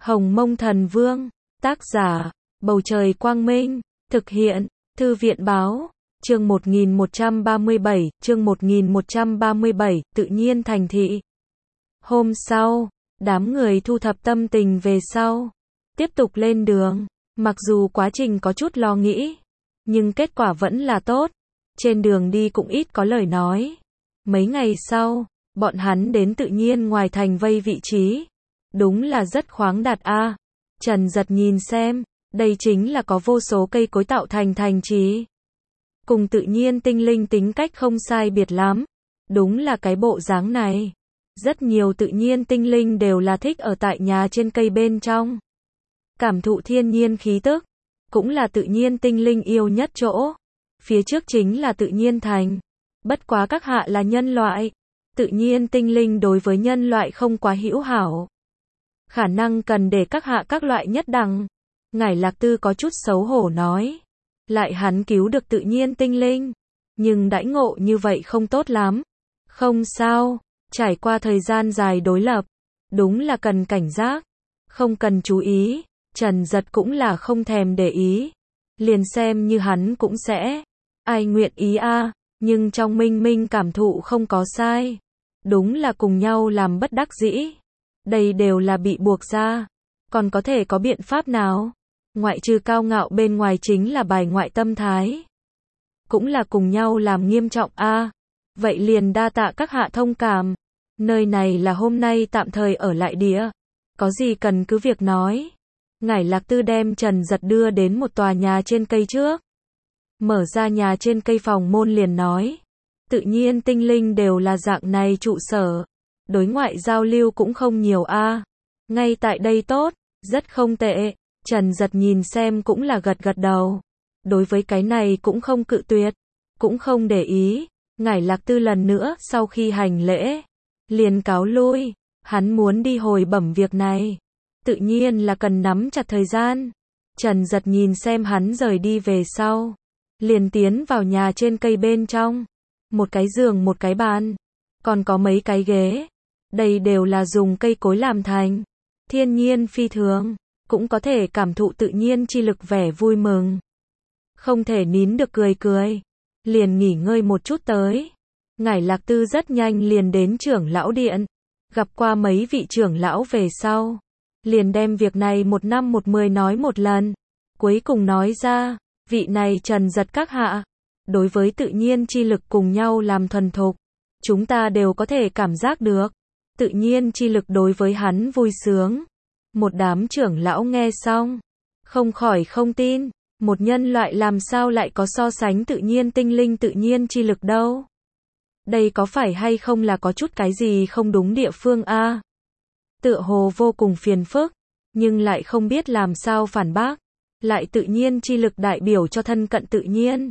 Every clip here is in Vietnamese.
Hồng Mông Thần Vương, tác giả, Bầu Trời Quang Minh, thực hiện, Thư viện Báo, chương 1137, chương 1137, tự nhiên thành thị. Hôm sau, đám người thu thập tâm tình về sau, tiếp tục lên đường, mặc dù quá trình có chút lo nghĩ, nhưng kết quả vẫn là tốt, trên đường đi cũng ít có lời nói. Mấy ngày sau, bọn hắn đến tự nhiên ngoài thành vây vị trí. Đúng là rất khoáng đạt a. Trần Giật nhìn xem, đây chính là có vô số cây cối tạo thành thành trì. Cùng tự nhiên tinh linh tính cách không sai biệt lắm. Đúng là cái bộ dáng này. Rất nhiều tự nhiên tinh linh đều là thích ở tại nhà trên cây bên trong. Cảm thụ thiên nhiên khí tức. Cũng là tự nhiên tinh linh yêu nhất chỗ. Phía trước chính là tự nhiên thành. Bất quá các hạ là nhân loại. Tự nhiên tinh linh đối với nhân loại không quá hữu hảo. Khả năng cần để các hạ các loại nhất đẳng. Ngải Lạc Tư có chút xấu hổ nói. Lại hắn cứu được tự nhiên tinh linh. Nhưng đãi ngộ như vậy không tốt lắm. Không sao, trải qua thời gian dài đối lập. Đúng là cần cảnh giác. Không cần chú ý. Trần Giật cũng là không thèm để ý. Liền xem như hắn cũng sẽ. Ai nguyện ý a. Nhưng trong minh minh cảm thụ không có sai. Đúng là cùng nhau làm bất đắc dĩ. Đây đều là bị buộc ra. Còn có thể có biện pháp nào? Ngoại trừ cao ngạo bên ngoài chính là bài ngoại tâm thái. Cũng là cùng nhau làm nghiêm trọng a. Vậy liền đa tạ các hạ thông cảm. Nơi này là hôm nay tạm thời ở lại địa. Có gì cần cứ việc nói. Ngải Lạc Tư đem Trần Giật đưa đến một tòa nhà trên cây trước. Mở ra nhà trên cây phòng môn liền nói. Tự nhiên tinh linh đều là dạng này trụ sở. Đối ngoại giao lưu cũng không nhiều a. Ngay tại đây tốt, rất không tệ. Trần Giật nhìn xem cũng là gật gật đầu. Đối với cái này cũng không cự tuyệt, cũng không để ý. Ngải Lạc Tư lần nữa sau khi hành lễ, liền cáo lui. Hắn muốn đi hồi bẩm việc này. Tự nhiên là cần nắm chặt thời gian. Trần Giật nhìn xem hắn rời đi về sau. Liền tiến vào nhà trên cây bên trong. Một cái giường một cái bàn. Còn có mấy cái ghế. Đây đều là dùng cây cối làm thành. Thiên nhiên phi thường. Cũng có thể cảm thụ tự nhiên chi lực vẻ vui mừng. Không thể nín được cười cười. Liền nghỉ ngơi một chút tới. Ngải Lạc Tư rất nhanh liền đến trưởng lão điện. Gặp qua mấy vị trưởng lão về sau. Liền đem việc này 1/10 nói một lần. Cuối cùng nói ra. Vị này Trần Giật các hạ. Đối với tự nhiên chi lực cùng nhau làm thuần thục. Chúng ta đều có thể cảm giác được. Tự nhiên chi lực đối với hắn vui sướng. Một đám trưởng lão nghe xong. Không khỏi không tin. Một nhân loại làm sao lại có so sánh tự nhiên tinh linh tự nhiên chi lực đâu. Đây có phải hay không là có chút cái gì không đúng địa phương a? Tựa hồ vô cùng phiền phức. Nhưng lại không biết làm sao phản bác. Lại tự nhiên chi lực đại biểu cho thân cận tự nhiên.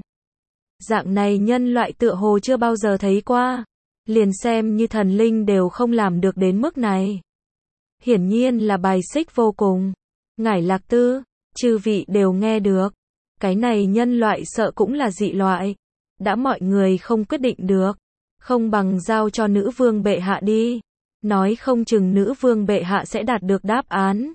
Dạng này nhân loại tựa hồ chưa bao giờ thấy qua. Liền xem như thần linh đều không làm được đến mức này. Hiển nhiên là bài xích vô cùng. Ngải Lạc Tư, chư vị đều nghe được. Cái này nhân loại sợ cũng là dị loại. Đã mọi người không quyết định được. Không bằng giao cho nữ vương bệ hạ đi. Nói không chừng nữ vương bệ hạ sẽ đạt được đáp án.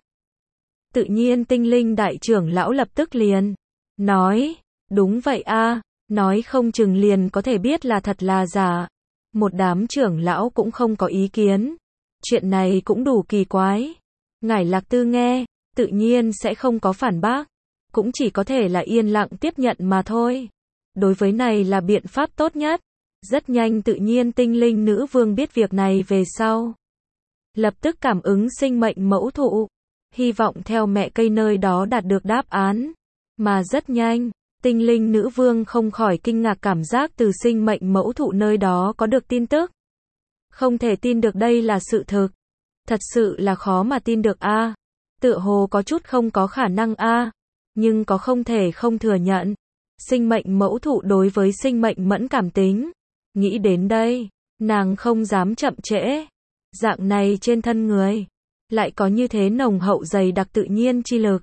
Tự nhiên tinh linh đại trưởng lão lập tức liền. Nói, đúng vậy a. Nói không chừng liền có thể biết là thật là giả. Một đám trưởng lão cũng không có ý kiến. Chuyện này cũng đủ kỳ quái. Ngải Lạc Tư nghe, tự nhiên sẽ không có phản bác. Cũng chỉ có thể là yên lặng tiếp nhận mà thôi. Đối với này là biện pháp tốt nhất. Rất nhanh tự nhiên tinh linh nữ vương biết việc này về sau. Lập tức cảm ứng sinh mệnh mẫu thụ. Hy vọng theo mẹ cây nơi đó đạt được đáp án. Mà rất nhanh. Tinh linh nữ vương không khỏi kinh ngạc cảm giác từ sinh mệnh mẫu thụ nơi đó có được tin tức. Không thể tin được đây là sự thực. Thật sự là khó mà tin được a. Tựa hồ có chút không có khả năng a. Nhưng có không thể không thừa nhận. Sinh mệnh mẫu thụ đối với sinh mệnh mẫn cảm tính. Nghĩ đến đây, nàng không dám chậm trễ. Dạng này trên thân người. Lại có như thế nồng hậu dày đặc tự nhiên chi lực.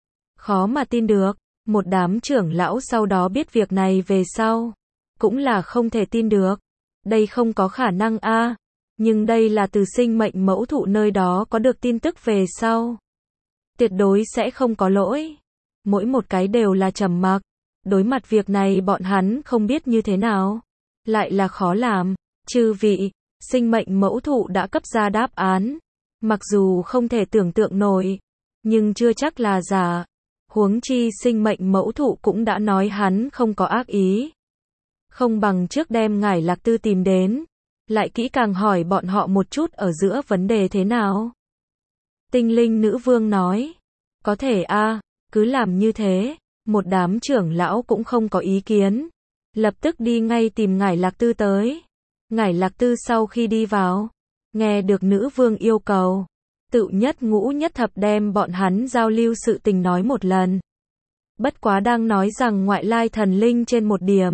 Khó mà tin được. Một đám trưởng lão sau đó biết việc này về sau. Cũng là không thể tin được. Đây không có khả năng a. Nhưng đây là từ sinh mệnh mẫu thụ nơi đó có được tin tức về sau. tuyệt đối sẽ không có lỗi. Mỗi một cái đều là trầm mặc. Đối mặt việc này bọn hắn không biết như thế nào. Lại là khó làm. Chư vị, sinh mệnh mẫu thụ đã cấp ra đáp án. Mặc dù không thể tưởng tượng nổi, nhưng chưa chắc là giả. Huống chi sinh mệnh mẫu thụ cũng đã nói hắn không có ác ý. Không bằng trước đem Ngải Lạc Tư tìm đến, lại kỹ càng hỏi bọn họ một chút ở giữa vấn đề thế nào. Tinh linh nữ vương nói, có thể a, cứ làm như thế. Một đám trưởng lão cũng không có ý kiến, lập tức đi ngay tìm Ngải Lạc Tư tới. Ngải Lạc Tư sau khi đi vào, nghe được nữ vương yêu cầu, tự nhất ngũ nhất thập đem bọn hắn giao lưu sự tình nói một lần. Bất quá đang nói rằng ngoại lai thần linh trên một điểm.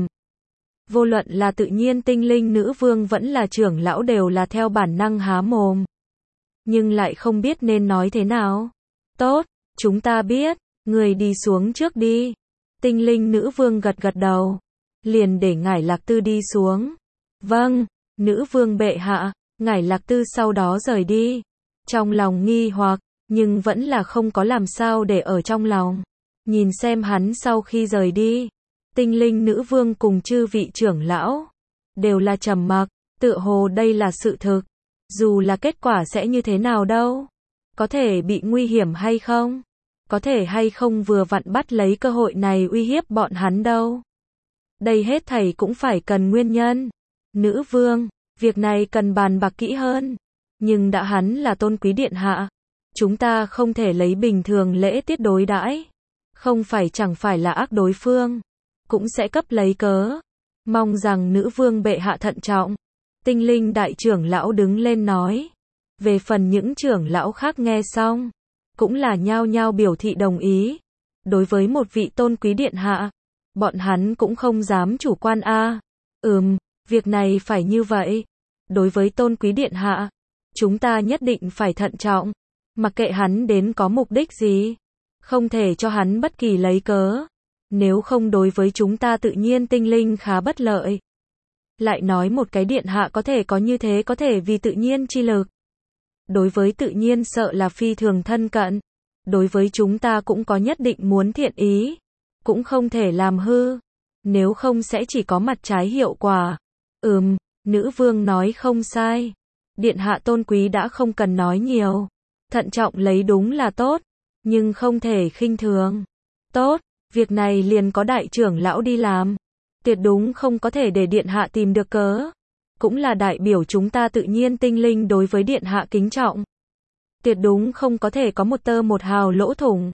Vô luận là tự nhiên tinh linh nữ vương vẫn là trưởng lão đều là theo bản năng há mồm. Nhưng lại không biết nên nói thế nào. Tốt, chúng ta biết, người đi xuống trước đi. Tinh linh nữ vương gật gật đầu. Liền để Ngải Lạc Tư đi xuống. Vâng, nữ vương bệ hạ. Ngải Lạc Tư sau đó rời đi. Trong lòng nghi hoặc, nhưng vẫn là không có làm sao để ở trong lòng. Nhìn xem hắn sau khi rời đi. Tinh linh nữ vương cùng chư vị trưởng lão đều là trầm mặc, tựa hồ đây là sự thực. Dù là kết quả sẽ như thế nào đâu, có thể bị nguy hiểm hay không, có thể hay không vừa vặn bắt lấy cơ hội này uy hiếp bọn hắn đâu. Đây hết thảy cũng phải cần nguyên nhân. Nữ vương, việc này cần bàn bạc kỹ hơn. Nhưng đã hắn là tôn quý điện hạ, chúng ta không thể lấy bình thường lễ tiết đối đãi. Không phải chẳng phải là ác đối phương, cũng sẽ cấp lấy cớ. Mong rằng nữ vương bệ hạ thận trọng. Tinh linh đại trưởng lão đứng lên nói. Về phần những trưởng lão khác nghe xong, cũng là nhao nhao biểu thị đồng ý. Đối với một vị tôn quý điện hạ, bọn hắn cũng không dám chủ quan a. Việc này phải như vậy. Đối với tôn quý điện hạ, chúng ta nhất định phải thận trọng. Mặc kệ hắn đến có mục đích gì, không thể cho hắn bất kỳ lấy cớ. Nếu không đối với chúng ta tự nhiên tinh linh khá bất lợi. Lại nói một cái điện hạ có thể có như thế có thể vì tự nhiên chi lực. Đối với tự nhiên sợ là phi thường thân cận. Đối với chúng ta cũng có nhất định muốn thiện ý. Cũng không thể làm hư. Nếu không sẽ chỉ có mặt trái hiệu quả. Nữ vương nói không sai. Điện hạ tôn quý đã không cần nói nhiều. Thận trọng lấy đúng là tốt. Nhưng không thể khinh thường. Tốt. Việc này liền có đại trưởng lão đi làm. Tuyệt đúng không có thể để điện hạ tìm được cớ. Cũng là đại biểu chúng ta tự nhiên tinh linh đối với điện hạ kính trọng. Tuyệt đúng không có thể có một tơ một hào lỗ thủng.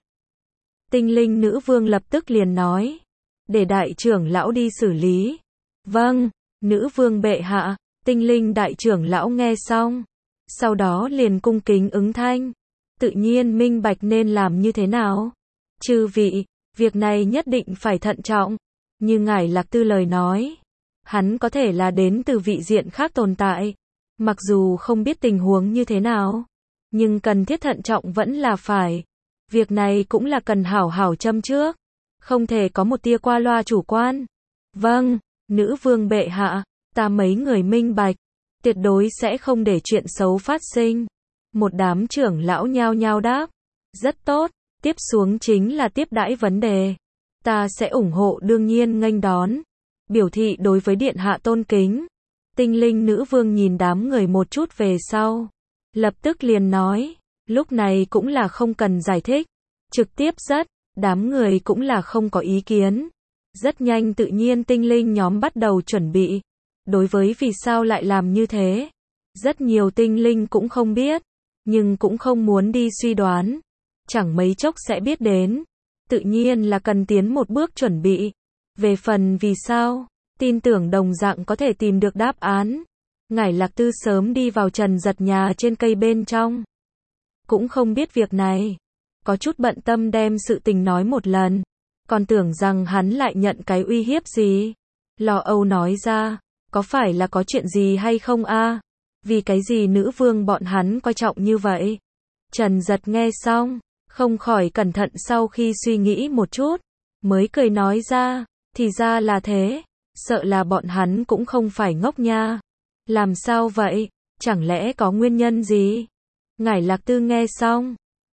Tinh linh nữ vương lập tức liền nói. Để đại trưởng lão đi xử lý. Vâng, nữ vương bệ hạ. Tinh linh đại trưởng lão nghe xong. Sau đó liền cung kính ứng thanh. Tự nhiên minh bạch nên làm như thế nào. Chư vị, việc này nhất định phải thận trọng. Như Ngải Lạc Tư lời nói, hắn có thể là đến từ vị diện khác tồn tại. Mặc dù không biết tình huống như thế nào, nhưng cần thiết thận trọng vẫn là phải. Việc này cũng là cần hảo hảo châm trước. Không thể có một tia qua loa chủ quan. Vâng, nữ vương bệ hạ, ta mấy người minh bạch. Tuyệt đối sẽ không để chuyện xấu phát sinh. Một đám trưởng lão nhao nhao đáp. Rất tốt, tiếp xuống chính là tiếp đãi vấn đề. Ta sẽ ủng hộ đương nhiên nghênh đón. Biểu thị đối với điện hạ tôn kính. Tinh linh nữ vương nhìn đám người một chút về sau. Lập tức liền nói. Lúc này cũng là không cần giải thích. Trực tiếp rất. Đám người cũng là không có ý kiến. Rất nhanh tự nhiên tinh linh nhóm bắt đầu chuẩn bị. Đối với vì sao lại làm như thế. Rất nhiều tinh linh cũng không biết. Nhưng cũng không muốn đi suy đoán. Chẳng mấy chốc sẽ biết đến. Tự nhiên là cần tiến một bước chuẩn bị. Về phần vì sao, tin tưởng đồng dạng có thể tìm được đáp án. Ngải Lạc Tư sớm đi vào Trần Giật nhà trên cây bên trong. Cũng không biết việc này. Có chút bận tâm đem sự tình nói một lần. Còn tưởng rằng hắn lại nhận cái uy hiếp gì. Lo âu nói ra, có phải là có chuyện gì hay không a? Vì cái gì nữ vương bọn hắn coi trọng như vậy? Trần Giật nghe xong, không khỏi cẩn thận sau khi suy nghĩ một chút, mới cười nói ra, thì ra là thế, sợ là bọn hắn cũng không phải ngốc nha. Làm sao vậy? Chẳng lẽ có nguyên nhân gì? Ngải Lạc Tư nghe xong,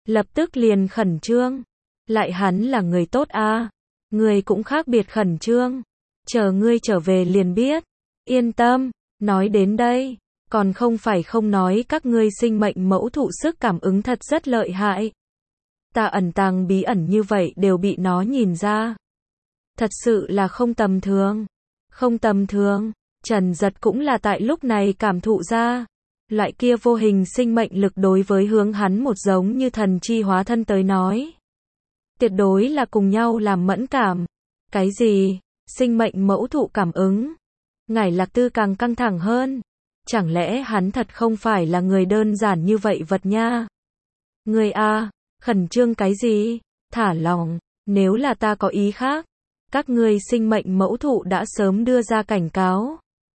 lập tức liền khẩn trương. Lại hắn là người tốt a, ngươi cũng khác biệt khẩn trương. Chờ ngươi trở về liền biết. Yên tâm, nói đến đây, còn không phải không nói các ngươi sinh mệnh mẫu thụ sức cảm ứng thật rất lợi hại. Ta ẩn tàng bí ẩn như vậy đều bị nó nhìn ra. Thật sự là không tầm thường. Không tầm thường, Trần Giật cũng là tại lúc này cảm thụ ra. Loại kia vô hình sinh mệnh lực đối với hướng hắn một giống như thần chi hóa thân tới nói. Tuyệt đối là cùng nhau làm mẫn cảm. Cái gì? Sinh mệnh mẫu thụ cảm ứng. Ngải Lạc Tư càng căng thẳng hơn. Chẳng lẽ hắn thật không phải là người đơn giản như vậy vật nha? Người a, khẩn trương cái gì? Thả lòng, nếu là ta có ý khác, các ngươi sinh mệnh mẫu thụ đã sớm đưa ra cảnh cáo.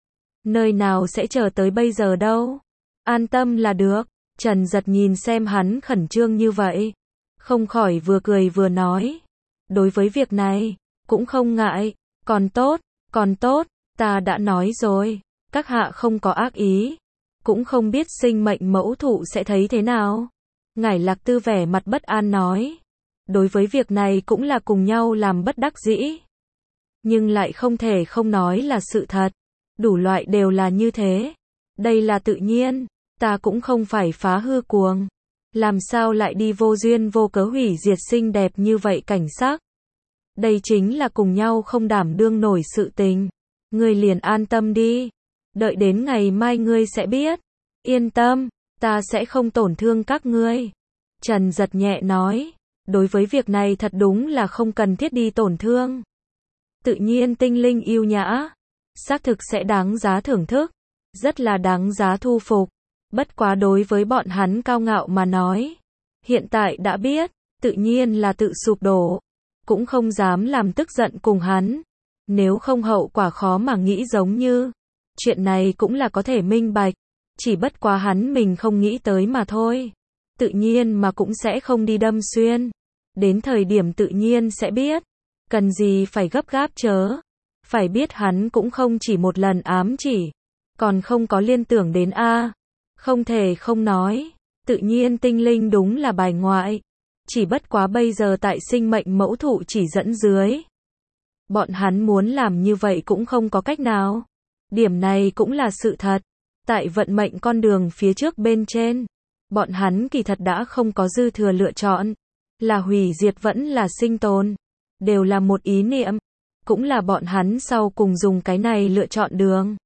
Nơi nào sẽ chờ tới bây giờ đâu? An tâm là được. Trần Giật nhìn xem hắn khẩn trương như vậy, không khỏi vừa cười vừa nói. Đối với việc này, cũng không ngại, còn tốt, ta đã nói rồi, các hạ không có ác ý, cũng không biết sinh mệnh mẫu thụ sẽ thấy thế nào. Ngải Lạc Tư vẻ mặt bất an nói, đối với việc này cũng là cùng nhau làm bất đắc dĩ. Nhưng lại không thể không nói là sự thật, đủ loại đều là như thế. Đây là tự nhiên, ta cũng không phải phá hư cuồng. Làm sao lại đi vô duyên vô cớ hủy diệt xinh đẹp như vậy cảnh sắc. Đây chính là cùng nhau không đảm đương nổi sự tình. Ngươi liền an tâm đi. Đợi đến ngày mai ngươi sẽ biết. Yên tâm, ta sẽ không tổn thương các ngươi. Trần Giật nhẹ nói. Đối với việc này thật đúng là không cần thiết đi tổn thương. Tự nhiên tinh linh yêu nhã. Xác thực sẽ đáng giá thưởng thức. Rất là đáng giá thu phục. Bất quá đối với bọn hắn cao ngạo mà nói. Hiện tại đã biết, tự nhiên là tự sụp đổ. Cũng không dám làm tức giận cùng hắn. Nếu không hậu quả khó mà nghĩ giống như. Chuyện này cũng là có thể minh bạch. Chỉ bất quá hắn mình không nghĩ tới mà thôi. Tự nhiên mà cũng sẽ không đi đâm xuyên. Đến thời điểm tự nhiên sẽ biết. Cần gì phải gấp gáp chớ. Phải biết hắn cũng không chỉ một lần ám chỉ. Còn không có liên tưởng đến A. Không thể không nói. Tự nhiên tinh linh đúng là bài ngoại. Chỉ bất quá bây giờ tại sinh mệnh mẫu thụ chỉ dẫn dưới. Bọn hắn muốn làm như vậy cũng không có cách nào. Điểm này cũng là sự thật. Tại vận mệnh con đường phía trước bên trên. Bọn hắn kỳ thật đã không có dư thừa lựa chọn. Là hủy diệt vẫn là sinh tồn. Đều là một ý niệm. Cũng là bọn hắn sau cùng dùng cái này lựa chọn đường.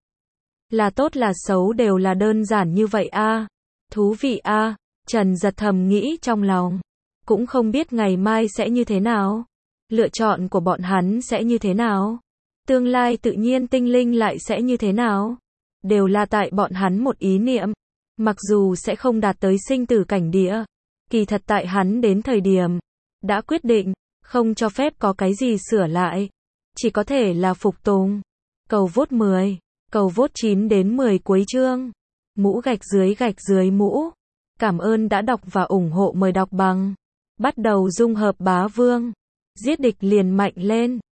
Là tốt là xấu đều là đơn giản như vậy a. Thú vị a. Trần Giật thầm nghĩ trong lòng. Cũng không biết ngày mai sẽ như thế nào. Lựa chọn của bọn hắn sẽ như thế nào. Tương lai tự nhiên tinh linh lại sẽ như thế nào. Đều là tại bọn hắn một ý niệm. Mặc dù sẽ không đạt tới sinh tử cảnh địa. Kỳ thật tại hắn đến thời điểm. Đã quyết định. Không cho phép có cái gì sửa lại. Chỉ có thể là phục tùng. Cầu vote 10. Cầu vote 9 đến 10 cuối chương. Mũ gạch dưới mũ. Cảm ơn đã đọc và ủng hộ, mời đọc bằng. Bắt đầu dung hợp bá vương. Giết địch liền mạnh lên.